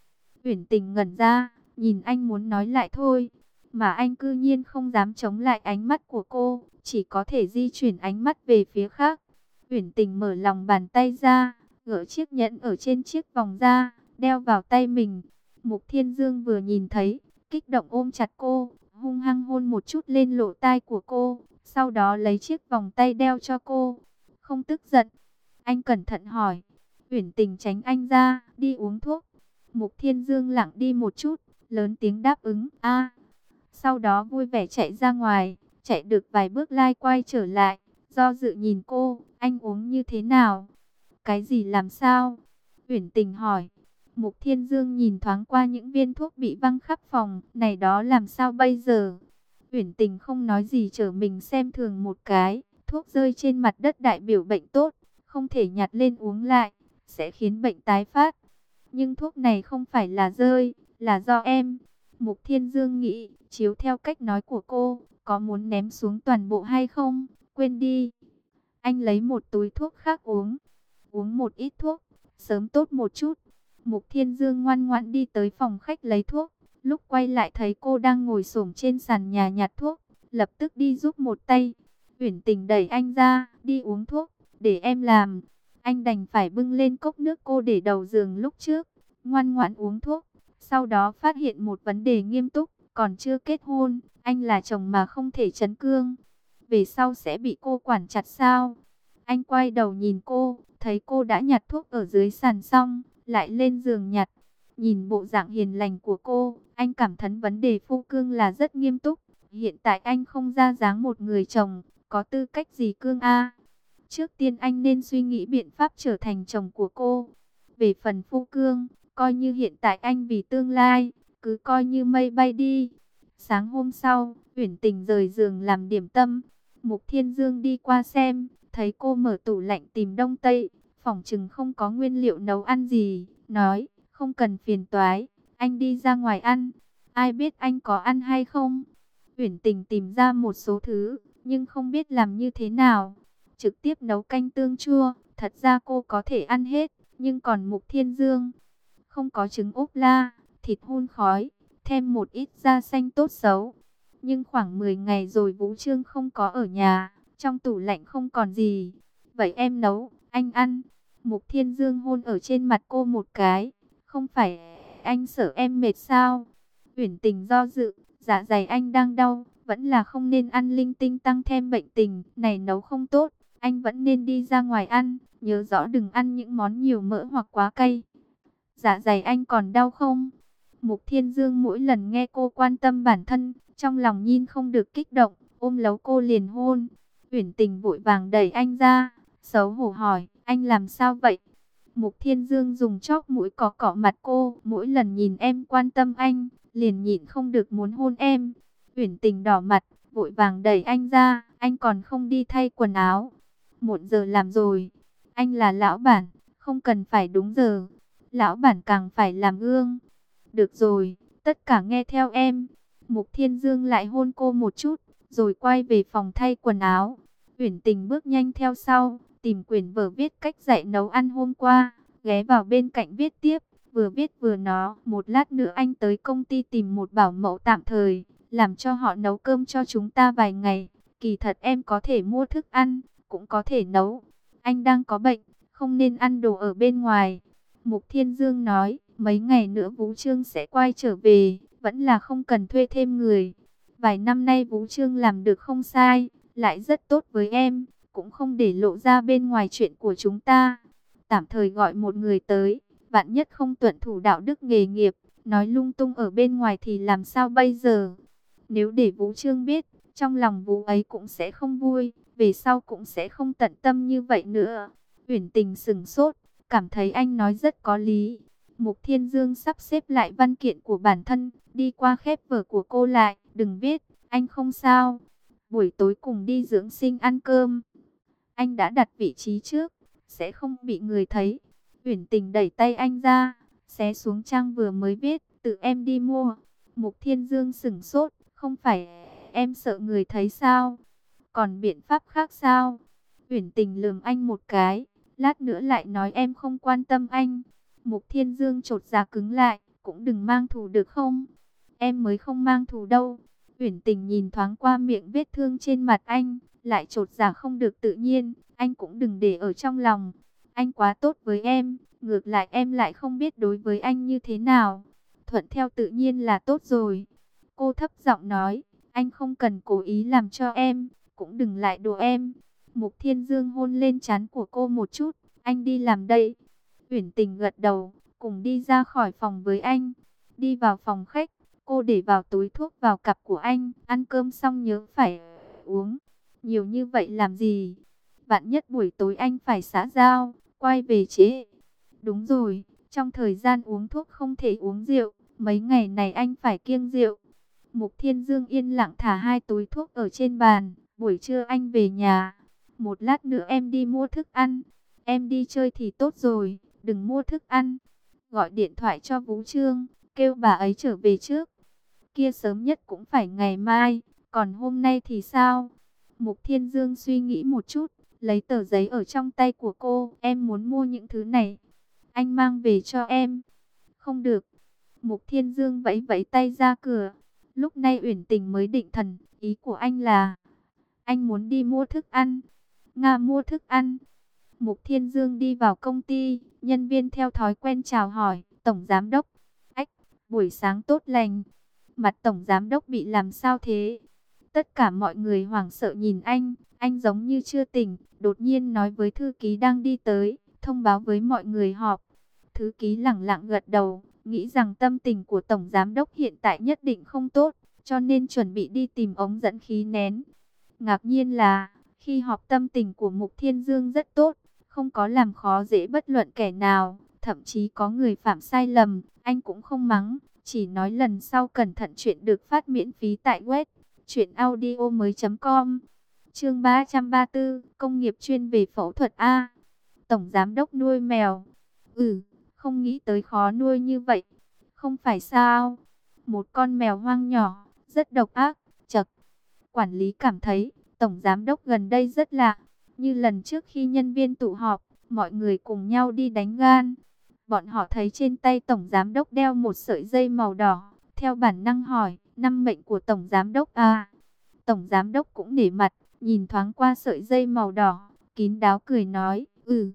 Uyển Tình ngẩn ra, nhìn anh muốn nói lại thôi, mà anh cư nhiên không dám chống lại ánh mắt của cô, chỉ có thể di chuyển ánh mắt về phía khác. Uyển Tình mở lòng bàn tay ra, gỡ chiếc nhẫn ở trên chiếc vòng ra, đeo vào tay mình. Mục Thiên Dương vừa nhìn thấy, kích động ôm chặt cô, hung hăng hôn một chút lên lỗ tai của cô, sau đó lấy chiếc vòng tay đeo cho cô. Không tức giận, anh cẩn thận hỏi. Uyển Tình tránh anh ra, đi uống thuốc. Mục Thiên Dương lặng đi một chút, lớn tiếng đáp ứng, a. Sau đó vui vẻ chạy ra ngoài, chạy được vài bước lai quay trở lại, do dự nhìn cô, anh uống như thế nào? Cái gì làm sao? Uyển Tình hỏi. Mục Thiên Dương nhìn thoáng qua những viên thuốc bị văng khắp phòng, này đó làm sao bây giờ? Uyển Tình không nói gì, trở mình xem thường một cái, thuốc rơi trên mặt đất đại biểu bệnh tốt, không thể nhặt lên uống lại, sẽ khiến bệnh tái phát. Nhưng thuốc này không phải là rơi, là do em. Mục Thiên Dương nghĩ, chiếu theo cách nói của cô, có muốn ném xuống toàn bộ hay không? Quên đi. Anh lấy một túi thuốc khác uống. Uống một ít thuốc, sớm tốt một chút. Mục Thiên Dương ngoan ngoãn đi tới phòng khách lấy thuốc. Lúc quay lại thấy cô đang ngồi xổm trên sàn nhà nhặt thuốc, lập tức đi giúp một tay. Uyển Tình đẩy anh ra, đi uống thuốc, để em làm. Anh đành phải bưng lên cốc nước cô để đầu giường lúc trước, ngoan ngoãn uống thuốc. Sau đó phát hiện một vấn đề nghiêm túc, còn chưa kết hôn, anh là chồng mà không thể trấn cương. Về sau sẽ bị cô quản chặt sao? Anh quay đầu nhìn cô, thấy cô đã nhặt thuốc ở dưới sàn xong, lại lên giường nhặt. Nhìn bộ dạng hiền lành của cô, anh cảm thấy vấn đề phu cương là rất nghiêm túc. Hiện tại anh không ra dáng một người chồng, có tư cách gì cương a? Trước tiên anh nên suy nghĩ biện pháp trở thành chồng của cô. Về phần phu cương, coi như hiện tại anh vì tương lai, cứ coi như mây bay đi. Sáng hôm sau, Uyển Tình rời giường làm điểm tâm. Mục Thiên Dương đi qua xem, thấy cô mở tủ lạnh tìm đông tây, phỏng chừng không có nguyên liệu nấu ăn gì, nói, không cần phiền toái, anh đi ra ngoài ăn, ai biết anh có ăn hay không. Uyển Tình tìm ra một số thứ, nhưng không biết làm như thế nào. Trực tiếp nấu canh tương chua, thật ra cô có thể ăn hết, nhưng còn Mục Thiên Dương, không có trứng ốp la, thịt hun khói, thêm một ít da xanh tốt xấu. Nhưng khoảng 10 ngày rồi Vũ Trương không có ở nhà, trong tủ lạnh không còn gì. Vậy em nấu, anh ăn. Mục Thiên Dương hôn ở trên mặt cô một cái. Không phải anh sợ em mệt sao? Uyển Tình do dự, dạ dày anh đang đau, vẫn là không nên ăn linh tinh tăng thêm bệnh tình, này nấu không tốt, anh vẫn nên đi ra ngoài ăn, nhớ rõ đừng ăn những món nhiều mỡ hoặc quá cay. Dạ dày anh còn đau không? Mục Thiên Dương mỗi lần nghe cô quan tâm bản thân, trong lòng nhìn không được kích động, ôm lấy cô liền hôn. Uyển Tình vội vàng đẩy anh ra, xấu hổ hỏi, anh làm sao vậy? Mục Thiên Dương dùng chóp mũi cọ cọ mặt cô, mỗi lần nhìn em quan tâm anh, liền nhịn không được muốn hôn em. Uyển Tình đỏ mặt, vội vàng đẩy anh ra, anh còn không đi thay quần áo. Muộn giờ làm rồi, anh là lão bản, không cần phải đúng giờ. Lão bản càng phải làm gương. Được rồi, tất cả nghe theo em. Mục Thiên Dương lại hôn cô một chút, rồi quay về phòng thay quần áo. Uyển Tình bước nhanh theo sau, tìm quyển vở viết cách dạy nấu ăn hôm qua, ghé vào bên cạnh viết tiếp, vừa viết vừa nói. Một lát nữa anh tới công ty tìm một bảo mẫu tạm thời, làm cho họ nấu cơm cho chúng ta vài ngày. Kỳ thật em có thể mua thức ăn, cũng có thể nấu. Anh đang có bệnh, không nên ăn đồ ở bên ngoài. Mục Thiên Dương nói, mấy ngày nữa Vũ Trương sẽ quay trở về, vẫn là không cần thuê thêm người. Vài năm nay Vũ Trương làm được không sai, lại rất tốt với em, cũng không để lộ ra bên ngoài chuyện của chúng ta. Tạm thời gọi một người tới, vạn nhất không tuân thủ đạo đức nghề nghiệp, nói lung tung ở bên ngoài thì làm sao bây giờ? Nếu để Vũ Trương biết, trong lòng Vũ ấy cũng sẽ không vui, về sau cũng sẽ không tận tâm như vậy nữa. Uyển Tình sững sốt, cảm thấy anh nói rất có lý. Mục Thiên Dương sắp xếp lại văn kiện của bản thân, đi qua khép vở của cô lại, đừng viết, anh không sao. Buổi tối cùng đi dưỡng sinh ăn cơm. Anh đã đặt vị trí trước, sẽ không bị người thấy. Uyển Tình đẩy tay anh ra, xé xuống trang vừa mới viết, tự em đi mua. Mục Thiên Dương sững sốt, không phải em sợ người thấy sao? Còn biện pháp khác sao? Uyển Tình lườm anh một cái, lát nữa lại nói em không quan tâm anh. Mục Thiên Dương chột dạ cứng lại, cũng đừng mang thù được không? Em mới không mang thù đâu. Uyển Tình nhìn thoáng qua miệng vết thương trên mặt anh, lại chột dạ không được tự nhiên. Anh cũng đừng để ở trong lòng. Anh quá tốt với em, ngược lại em lại không biết đối với anh như thế nào. Thuận theo tự nhiên là tốt rồi. Cô thấp giọng nói, anh không cần cố ý làm cho em, cũng đừng lại đùa em. Mục Thiên Dương hôn lên trán của cô một chút, anh đi làm đây. Uyển Tình gật đầu, cùng đi ra khỏi phòng với anh. Đi vào phòng khách, cô để vào túi thuốc vào cặp của anh. Ăn cơm xong nhớ phải uống. Nhiều như vậy làm gì? Vạn nhất buổi tối anh phải xã giao, quay về trễ. Đúng rồi, trong thời gian uống thuốc không thể uống rượu. Mấy ngày này anh phải kiêng rượu. Mục Thiên Dương yên lặng thả hai túi thuốc ở trên bàn. Buổi trưa anh về nhà. Một lát nữa em đi mua thức ăn. Em đi chơi thì tốt rồi, đừng mua thức ăn. Gọi điện thoại cho Vũ Trương, kêu bà ấy trở về trước. Kia sớm nhất cũng phải ngày mai, còn hôm nay thì sao? Mục Thiên Dương suy nghĩ một chút, lấy tờ giấy ở trong tay của cô. Em muốn mua những thứ này, anh mang về cho em. Không được. Mục Thiên Dương vẫy vẫy tay ra cửa. Lúc này Uyển Tình mới định thần, ý của anh là anh muốn đi mua thức ăn. Nga, mua thức ăn. Mục Thiên Dương đi vào công ty, nhân viên theo thói quen chào hỏi, Tổng Giám Đốc. Ách, buổi sáng tốt lành. Mặt Tổng Giám Đốc bị làm sao thế? Tất cả mọi người hoảng sợ nhìn anh giống như chưa tỉnh, đột nhiên nói với thư ký đang đi tới, thông báo với mọi người họp. Thư ký lẳng lặng gật đầu, nghĩ rằng tâm tình của Tổng Giám Đốc hiện tại nhất định không tốt, cho nên chuẩn bị đi tìm ống dẫn khí nén. Ngạc nhiên là, khi họp tâm tình của Mục Thiên Dương rất tốt, không có làm khó dễ bất luận kẻ nào, thậm chí có người phạm sai lầm, anh cũng không mắng, chỉ nói lần sau cẩn thận, chuyện được phát miễn phí tại web truyệnaudiomoi.com. Chương 334, công nghiệp chuyên về phẫu thuật A. Tổng Giám Đốc nuôi mèo. Không nghĩ tới khó nuôi như vậy. Không phải sao? Một con mèo hoang nhỏ, rất độc ác, chậc. Quản lý cảm thấy, Tổng Giám Đốc gần đây rất lạ. Như lần trước khi nhân viên tụ họp, mọi người cùng nhau đi đánh gan. Bọn họ thấy trên tay Tổng Giám Đốc đeo một sợi dây màu đỏ. Theo bản năng hỏi, năm mệnh của Tổng Giám Đốc à? Tổng Giám Đốc cũng nể mặt, nhìn thoáng qua sợi dây màu đỏ, kín đáo cười nói,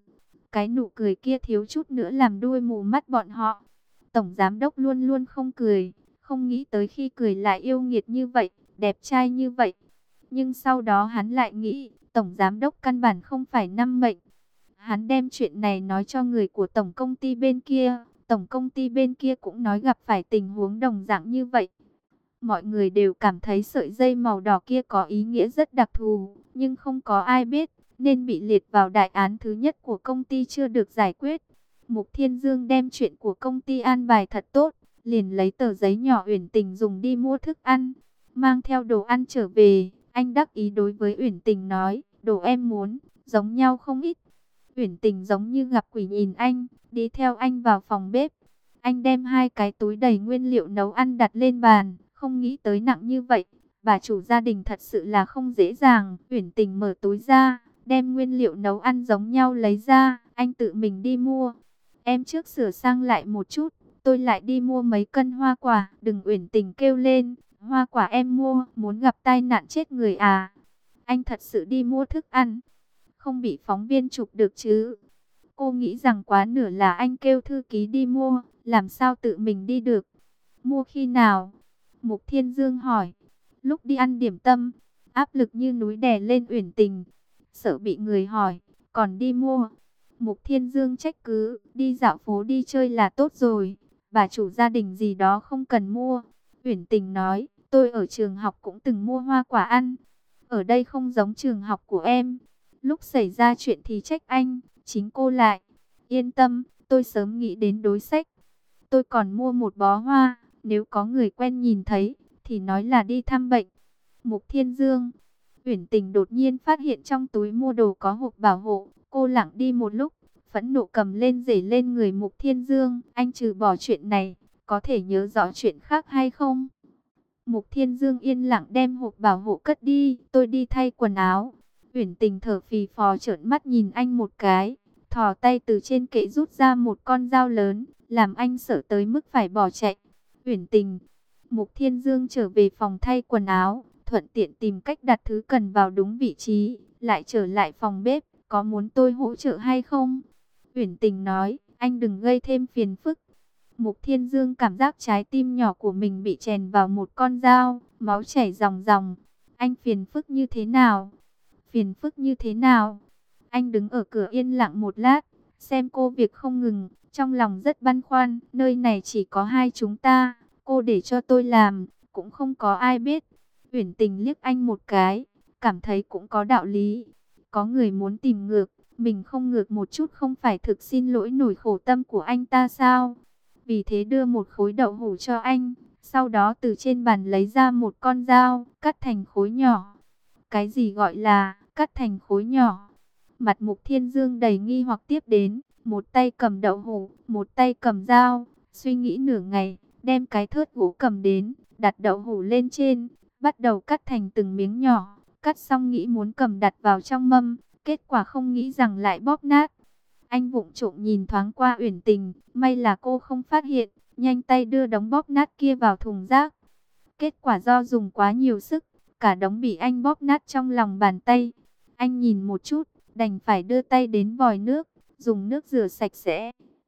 Cái nụ cười kia thiếu chút nữa làm đuôi mù mắt bọn họ. Tổng Giám Đốc luôn luôn không cười, không nghĩ tới khi cười lại yêu nghiệt như vậy, đẹp trai như vậy. Nhưng sau đó hắn lại nghĩ, Tổng Giám Đốc căn bản không phải năm mệnh. Hắn đem chuyện này nói cho người của tổng công ty bên kia. Tổng công ty bên kia cũng nói gặp phải tình huống đồng dạng như vậy. Mọi người đều cảm thấy sợi dây màu đỏ kia có ý nghĩa rất đặc thù, nhưng không có ai biết, nên bị liệt vào đại án thứ nhất của công ty chưa được giải quyết. Mục Thiên Dương đem chuyện của công ty an bài thật tốt, liền lấy tờ giấy nhỏ Uyển Tình dùng đi mua thức ăn, mang theo đồ ăn trở về. Anh đắc ý đối với Uyển Tình nói, đồ em muốn, giống nhau không ít. Uyển Tình giống như gặp quỷ nhìn anh, đi theo anh vào phòng bếp. Anh đem hai cái túi đầy nguyên liệu nấu ăn đặt lên bàn, không nghĩ tới nặng như vậy. Bà chủ gia đình thật sự là không dễ dàng. Uyển Tình mở túi ra, đem nguyên liệu nấu ăn giống nhau lấy ra, anh tự mình đi mua. Em trước sửa sang lại một chút, tôi lại đi mua mấy cân hoa quả. Đừng, Uyển Tình kêu lên, hoa quả em mua, muốn gặp tai nạn chết người à? Anh thật sự đi mua thức ăn, không bị phóng viên chụp được chứ? Cô nghĩ rằng quá nửa là anh kêu thư ký đi mua, làm sao tự mình đi được? Mua khi nào? Mục Thiên Dương hỏi. Lúc đi ăn điểm tâm, áp lực như núi đè lên Uyển Tình, sợ bị người hỏi, còn đi mua. Mục Thiên Dương trách cứ, đi dạo phố đi chơi là tốt rồi, bà chủ gia đình gì đó không cần mua. Uyển Tình nói, tôi ở trường học cũng từng mua hoa quả ăn, ở đây không giống trường học của em. Lúc xảy ra chuyện thì trách anh, chính cô lại. Yên tâm, tôi sớm nghĩ đến đối sách. Tôi còn mua một bó hoa, nếu có người quen nhìn thấy, thì nói là đi thăm bệnh. Mục Thiên Dương. Uyển Tình đột nhiên phát hiện trong túi mua đồ có hộp bảo hộ. Cô lặng đi một lúc, phẫn nộ cầm lên rể lên người Mục Thiên Dương. Anh trừ bỏ chuyện này, có thể nhớ rõ chuyện khác hay không? Mục Thiên Dương yên lặng đem hộp bảo hộ cất đi. Tôi đi thay quần áo. Uyển Tình thở phì phò trợn mắt nhìn anh một cái. thò tay từ trên kệ rút ra một con dao lớn, làm anh sợ tới mức phải bỏ chạy. Uyển Tình. Mục Thiên Dương trở về phòng thay quần áo, thuận tiện tìm cách đặt thứ cần vào đúng vị trí, lại trở lại phòng bếp. Có muốn tôi hỗ trợ hay không? Uyển Tình nói, anh đừng gây thêm phiền phức. Mục Thiên Dương cảm giác trái tim nhỏ của mình bị chèn vào một con dao, máu chảy ròng ròng. Anh phiền phức như thế nào? Phiền phức như thế nào? Anh đứng ở cửa yên lặng một lát, xem cô việc không ngừng, trong lòng rất băn khoăn. Nơi này chỉ có hai chúng ta, cô để cho tôi làm, cũng không có ai biết. Uyển Tình liếc anh một cái, cảm thấy cũng có đạo lý. Có người muốn tìm ngược, mình không ngược một chút không phải thực xin lỗi nổi khổ tâm của anh ta sao? Vì thế đưa một khối đậu hũ cho anh, sau đó từ trên bàn lấy ra một con dao, cắt thành khối nhỏ. Cái gì gọi là cắt thành khối nhỏ? Mặt Mục Thiên Dương đầy nghi hoặc tiếp đến, một tay cầm đậu hũ, một tay cầm dao, suy nghĩ nửa ngày, đem cái thớt gỗ cầm đến, đặt đậu hũ lên trên, bắt đầu cắt thành từng miếng nhỏ. Cắt xong nghĩ muốn cầm đặt vào trong mâm, kết quả không nghĩ rằng lại bóp nát. Anh vụng trộm nhìn thoáng qua Uyển Tình, may là cô không phát hiện, nhanh tay đưa đống bóp nát kia vào thùng rác. Kết quả do dùng quá nhiều sức, cả đống bị anh bóp nát trong lòng bàn tay. Anh nhìn một chút, đành phải đưa tay đến vòi nước, dùng nước rửa sạch sẽ.